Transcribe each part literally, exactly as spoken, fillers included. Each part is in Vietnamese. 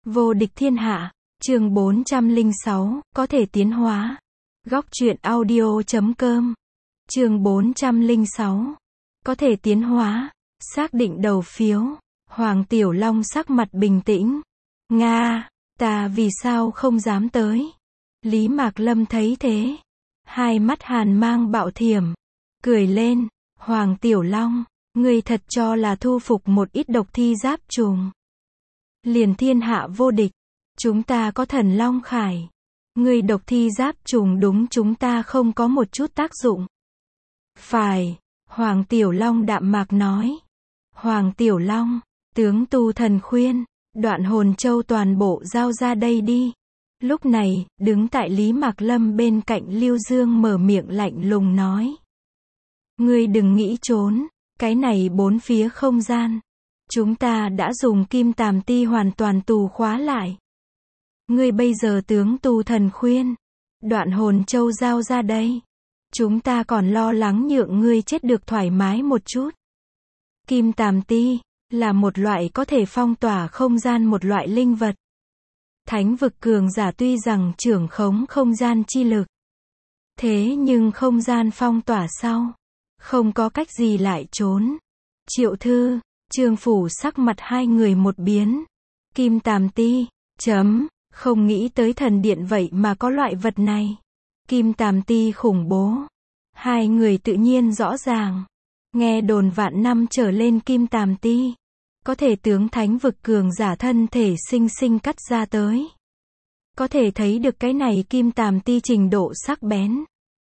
Vô địch thiên hạ, chương bốn trăm lẻ sáu, có thể tiến hóa. Góc truyện audio chấm com. Chương bốn trăm lẻ sáu, có thể tiến hóa. Xác định đầu phiếu. Hoàng Tiểu Long sắc mặt bình tĩnh. Nga, ta vì sao không dám tới? Lý Mạc Lâm thấy thế, hai mắt hàn mang bạo thiểm, cười lên. Hoàng Tiểu Long, ngươi thật cho là thu phục một ít độc thi giáp trùng liền thiên hạ vô địch? Chúng ta có thần Long Khải, ngươi độc thi giáp trùng đúng chúng ta không có một chút tác dụng. Phải, Hoàng Tiểu Long đạm mạc nói. Hoàng Tiểu Long, tướng tu thần khuyên, đoạn hồn châu toàn bộ giao ra đây đi. Lúc này, đứng tại Lý Mạc Lâm bên cạnh Lưu Dương mở miệng lạnh lùng nói. Ngươi đừng nghĩ trốn, cái này bốn phía không gian. Chúng ta đã dùng kim tàm ti hoàn toàn tù khóa lại. Ngươi bây giờ tướng tu thần khuyên, đoạn hồn châu giao ra đây. Chúng ta còn lo lắng nhượng ngươi chết được thoải mái một chút. Kim tàm ti, là một loại có thể phong tỏa không gian một loại linh vật. Thánh vực cường giả tuy rằng trưởng khống không gian chi lực. Thế nhưng không gian phong tỏa sau, không có cách gì lại trốn. Triệu Thư, Trương Phủ sắc mặt hai người một biến. Kim tàm ti, chấm, không nghĩ tới thần điện vậy mà có loại vật này. Kim tàm ti khủng bố. Hai người tự nhiên rõ ràng. Nghe đồn vạn năm trở lên kim tàm ti, có thể tướng thánh vực cường giả thân thể sinh sinh cắt ra tới. Có thể thấy được cái này kim tàm ti trình độ sắc bén.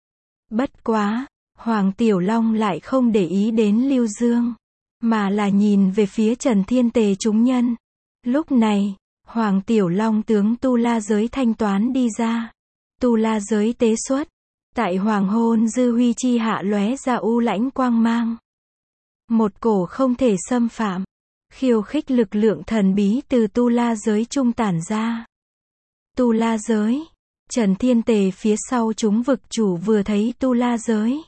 Bất quá, Hoàng Tiểu Long lại không để ý đến Lưu Dương, mà là nhìn về phía Trần Thiên Tề chúng nhân. Lúc này, Hoàng Tiểu Long tướng Tu La giới thanh toán đi ra. Tu La giới tế xuất, tại hoàng hôn dư huy chi hạ lóe ra u lãnh quang mang. Một cổ không thể xâm phạm, khiêu khích lực lượng thần bí từ Tu La giới trung tản ra. Tu La giới, Trần Thiên Tề phía sau chúng vực chủ vừa thấy Tu La giới,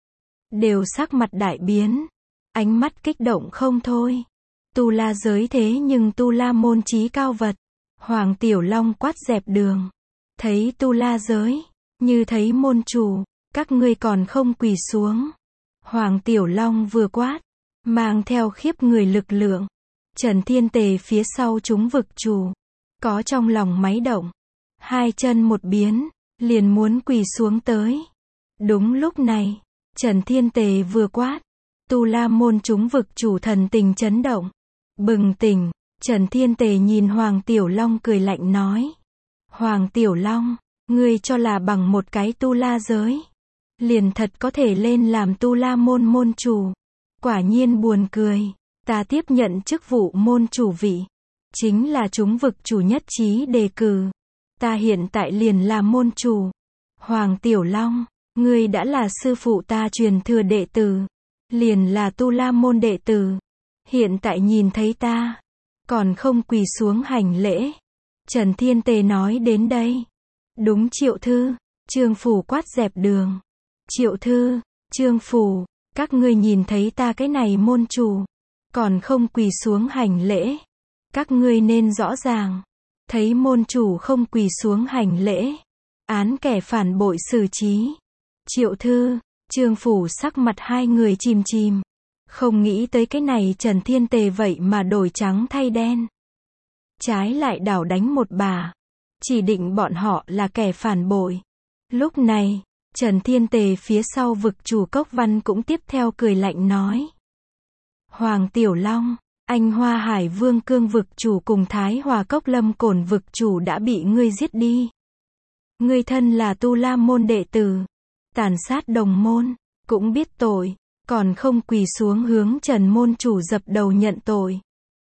đều sắc mặt đại biến, ánh mắt kích động không thôi. Tu La giới thế nhưng Tu La môn chí cao vật. Hoàng Tiểu Long quát dẹp đường. Thấy Tu La giới, như thấy môn chủ, các ngươi còn không quỳ xuống. Hoàng Tiểu Long vừa quát, mang theo khiếp người lực lượng. Trần Thiên Tề phía sau chúng vực chủ, có trong lòng máy động. Hai chân một biến, liền muốn quỳ xuống tới. Đúng lúc này, Trần Thiên Tề vừa quát, Tu La môn chúng vực chủ thần tình chấn động. Bừng tỉnh, Trần Thiên Tề nhìn Hoàng Tiểu Long cười lạnh nói. Hoàng Tiểu Long, ngươi cho là bằng một cái Tu La giới, liền thật có thể lên làm Tu La môn môn chủ. Quả nhiên buồn cười, ta tiếp nhận chức vụ môn chủ vị, chính là chúng vực chủ nhất trí đề cử. Ta hiện tại liền là môn chủ. Hoàng Tiểu Long, ngươi đã là sư phụ ta truyền thừa đệ tử, liền là Tu La môn đệ tử. Hiện tại nhìn thấy ta, còn không quỳ xuống hành lễ. Trần Thiên Tề nói đến đây. Đúng Triệu Thư, Trương Phủ quát dẹp đường. Triệu Thư, Trương Phủ, các ngươi nhìn thấy ta cái này môn chủ, còn không quỳ xuống hành lễ. Các ngươi nên rõ ràng, thấy môn chủ không quỳ xuống hành lễ, án kẻ phản bội xử trí. Triệu Thư, Trương Phủ sắc mặt hai người chìm chìm. Không nghĩ tới cái này Trần Thiên Tề vậy mà đổi trắng thay đen. Trái lại đảo đánh một bà. Chỉ định bọn họ là kẻ phản bội. Lúc này, Trần Thiên Tề phía sau vực chủ Cốc Văn cũng tiếp theo cười lạnh nói. Hoàng Tiểu Long, anh Hoa Hải Vương Cương vực chủ cùng Thái Hòa Cốc Lâm Cổn vực chủ đã bị ngươi giết đi. Ngươi thân là Tu La môn đệ tử, tàn sát đồng môn, cũng biết tội, còn không quỳ xuống hướng Trần môn chủ dập đầu nhận tội.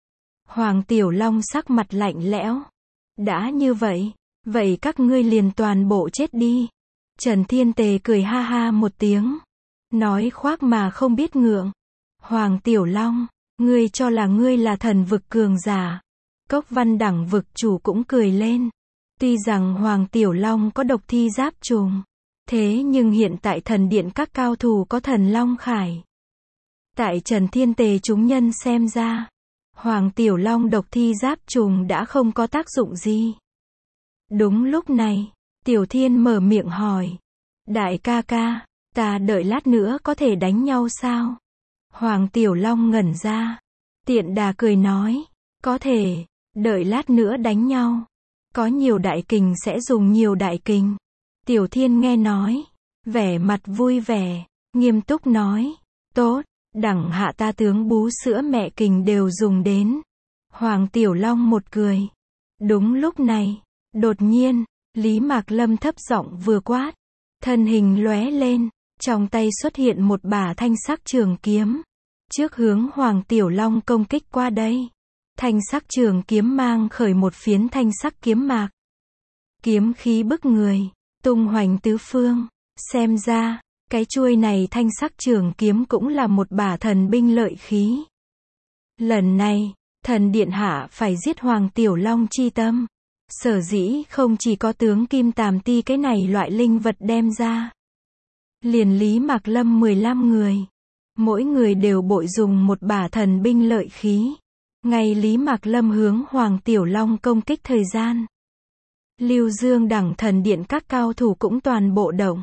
Hoàng Tiểu Long sắc mặt lạnh lẽo. Đã như vậy, vậy các ngươi liền toàn bộ chết đi. Trần Thiên Tề cười ha ha một tiếng, nói khoác mà không biết ngượng. Hoàng Tiểu Long, ngươi cho là ngươi là thần vực cường giả. Cốc Văn đẳng vực chủ cũng cười lên. Tuy rằng Hoàng Tiểu Long có độc thi giáp trùng, thế nhưng hiện tại thần điện các cao thủ có thần Long Khải. Tại Trần Thiên Tề chúng nhân xem ra, Hoàng Tiểu Long độc thi giáp trùng đã không có tác dụng gì. Đúng lúc này, Tiểu Thiên mở miệng hỏi. Đại ca ca, ta đợi lát nữa có thể đánh nhau sao? Hoàng Tiểu Long ngẩn ra. Tiện Đà cười nói. Có thể, đợi lát nữa đánh nhau. Có nhiều đại kình sẽ dùng nhiều đại kình. Tiểu Thiên nghe nói. Vẻ mặt vui vẻ, nghiêm túc nói. Tốt, đẳng hạ ta tướng bú sữa mẹ kình đều dùng đến. Hoàng Tiểu Long một cười. Đúng lúc này, đột nhiên, Lý Mạc Lâm thấp giọng vừa quát. Thân hình lóe lên, trong tay xuất hiện một bả thanh sắc trường kiếm. Trước hướng Hoàng Tiểu Long công kích qua đây. Thanh sắc trường kiếm mang khởi một phiến thanh sắc kiếm mạc. Kiếm khí bức người, tung hoành tứ phương. Xem ra, cái chuôi này thanh sắc trường kiếm cũng là một bả thần binh lợi khí. Lần này, thần điện hạ phải giết Hoàng Tiểu Long chi tâm. Sở dĩ không chỉ có tướng Kim Tàm Ti cái này loại linh vật đem ra. Liền Lý Mạc Lâm mười lăm người. Mỗi người đều bội dùng một bả thần binh lợi khí. Ngay Lý Mạc Lâm hướng Hoàng Tiểu Long công kích thời gian. Lưu Dương đẳng thần điện các cao thủ cũng toàn bộ động.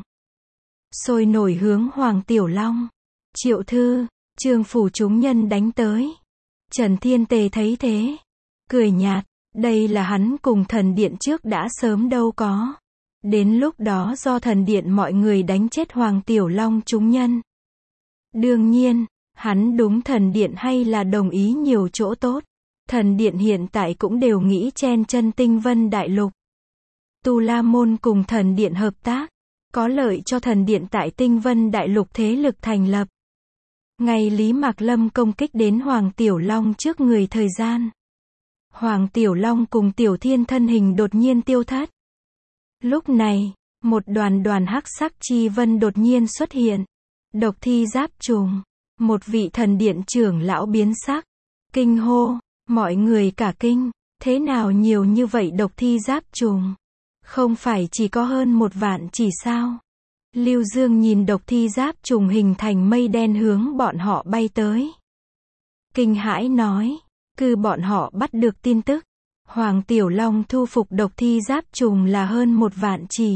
Sôi nổi hướng Hoàng Tiểu Long. Triệu Thư, Trương phủ chúng nhân đánh tới. Trần Thiên Tề thấy thế. Cười nhạt, đây là hắn cùng thần điện trước đã sớm đâu có. Đến lúc đó do thần điện mọi người đánh chết Hoàng Tiểu Long chúng nhân. Đương nhiên, hắn đúng thần điện hay là đồng ý nhiều chỗ tốt. Thần điện hiện tại cũng đều nghĩ chen chân Tinh Vân Đại Lục. Tu La Môn cùng thần điện hợp tác. Có lợi cho thần điện tại Tinh Vân Đại Lục thế lực thành lập. Ngày Lý Mạc Lâm công kích đến Hoàng Tiểu Long trước người thời gian. Hoàng Tiểu Long cùng Tiểu Thiên thân hình đột nhiên tiêu thất. Lúc này, một đoàn đoàn hắc sắc chi vân đột nhiên xuất hiện. Độc thi giáp trùng. Một vị thần điện trưởng lão biến sắc. Kinh hô, mọi người cả kinh. Thế nào nhiều như vậy độc thi giáp trùng? Không phải chỉ có hơn một vạn chỉ sao? Lưu Dương nhìn độc thi giáp trùng hình thành mây đen hướng bọn họ bay tới. Kinh hãi nói, cứ bọn họ bắt được tin tức. Hoàng Tiểu Long thu phục độc thi giáp trùng là hơn một vạn chỉ.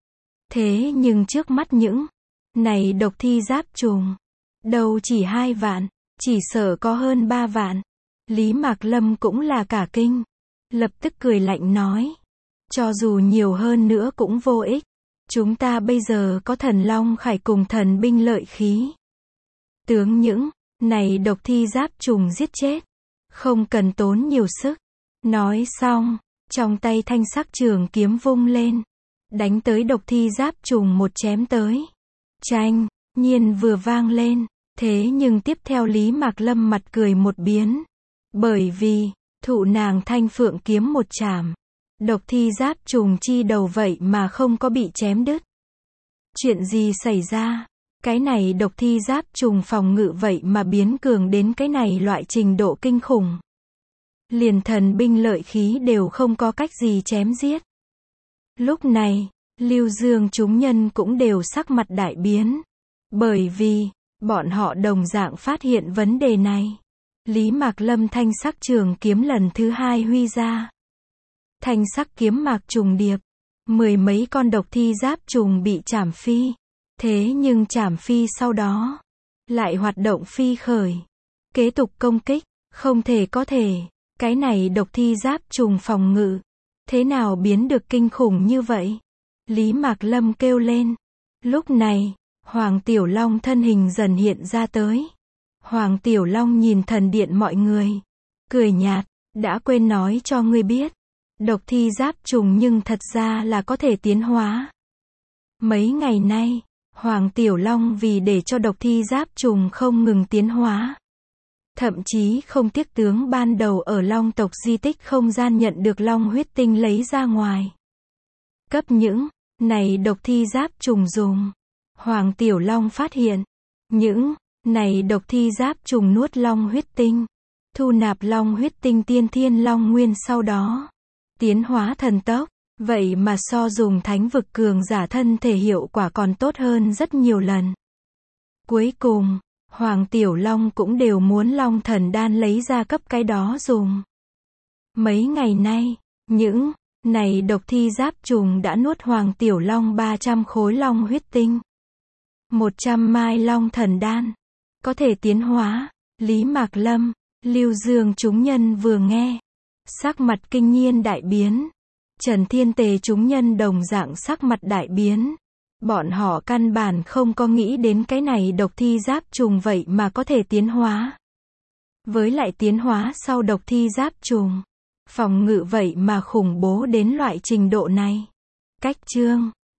Thế nhưng trước mắt những này độc thi giáp trùng, đâu chỉ hai vạn, chỉ sợ có hơn ba vạn. Lý Mạc Lâm cũng là cả kinh. Lập tức cười lạnh nói. Cho dù nhiều hơn nữa cũng vô ích. Chúng ta bây giờ có thần long khải cùng thần binh lợi khí. Tướng những này độc thi giáp trùng giết chết. Không cần tốn nhiều sức. Nói xong, trong tay thanh sắc trường kiếm vung lên. Đánh tới độc thi giáp trùng một chém tới. Chanh, nhiên vừa vang lên. Thế nhưng tiếp theo Lý Mạc Lâm mặt cười một biến. Bởi vì, thụ nàng thanh phượng kiếm một chảm. Độc thi giáp trùng chi đầu vậy mà không có bị chém đứt. Chuyện gì xảy ra? Cái này độc thi giáp trùng phòng ngự vậy mà biến cường đến cái này loại trình độ kinh khủng. Liền thần binh lợi khí đều không có cách gì chém giết. Lúc này, Lưu Dương chúng nhân cũng đều sắc mặt đại biến. Bởi vì, bọn họ đồng dạng phát hiện vấn đề này. Lý Mạc Lâm thanh sắc trường kiếm lần thứ hai huy ra. Thanh sắc kiếm mạc trùng điệp. Mười mấy con độc thi giáp trùng bị chảm phi. Thế nhưng chảm phi sau đó. Lại hoạt động phi khởi. Kế tục công kích. Không thể có thể. Cái này độc thi giáp trùng phòng ngự. Thế nào biến được kinh khủng như vậy? Lý Mạc Lâm kêu lên. Lúc này, Hoàng Tiểu Long thân hình dần hiện ra tới. Hoàng Tiểu Long nhìn thần điện mọi người. Cười nhạt. Đã quên nói cho ngươi biết. Độc thi giáp trùng nhưng thật ra là có thể tiến hóa. Mấy ngày nay, Hoàng Tiểu Long vì để cho độc thi giáp trùng không ngừng tiến hóa. Thậm chí không tiếc tướng ban đầu ở Long tộc di tích không gian nhận được Long huyết tinh lấy ra ngoài. Cấp những này độc thi giáp trùng dùng. Hoàng Tiểu Long phát hiện, những này độc thi giáp trùng nuốt Long huyết tinh. Thu nạp Long huyết tinh tiên thiên Long nguyên sau đó. Tiến hóa thần tốc, vậy mà so dùng thánh vực cường giả thân thể hiệu quả còn tốt hơn rất nhiều lần. Cuối cùng, Hoàng Tiểu Long cũng đều muốn Long Thần Đan lấy ra cấp cái đó dùng. Mấy ngày nay, những này độc thi giáp trùng đã nuốt Hoàng Tiểu Long ba trăm khối long huyết tinh. một trăm mai Long Thần Đan. Có thể tiến hóa. Lý Mạc Lâm, Lưu Dương chúng nhân vừa nghe. Sắc mặt kinh nhiên đại biến. Trần Thiên Tề chúng nhân đồng dạng sắc mặt đại biến. Bọn họ căn bản không có nghĩ đến cái này độc thi giáp trùng vậy mà có thể tiến hóa. Với lại tiến hóa sau độc thi giáp trùng. Phòng ngự vậy mà khủng bố đến loại trình độ này. Cách chương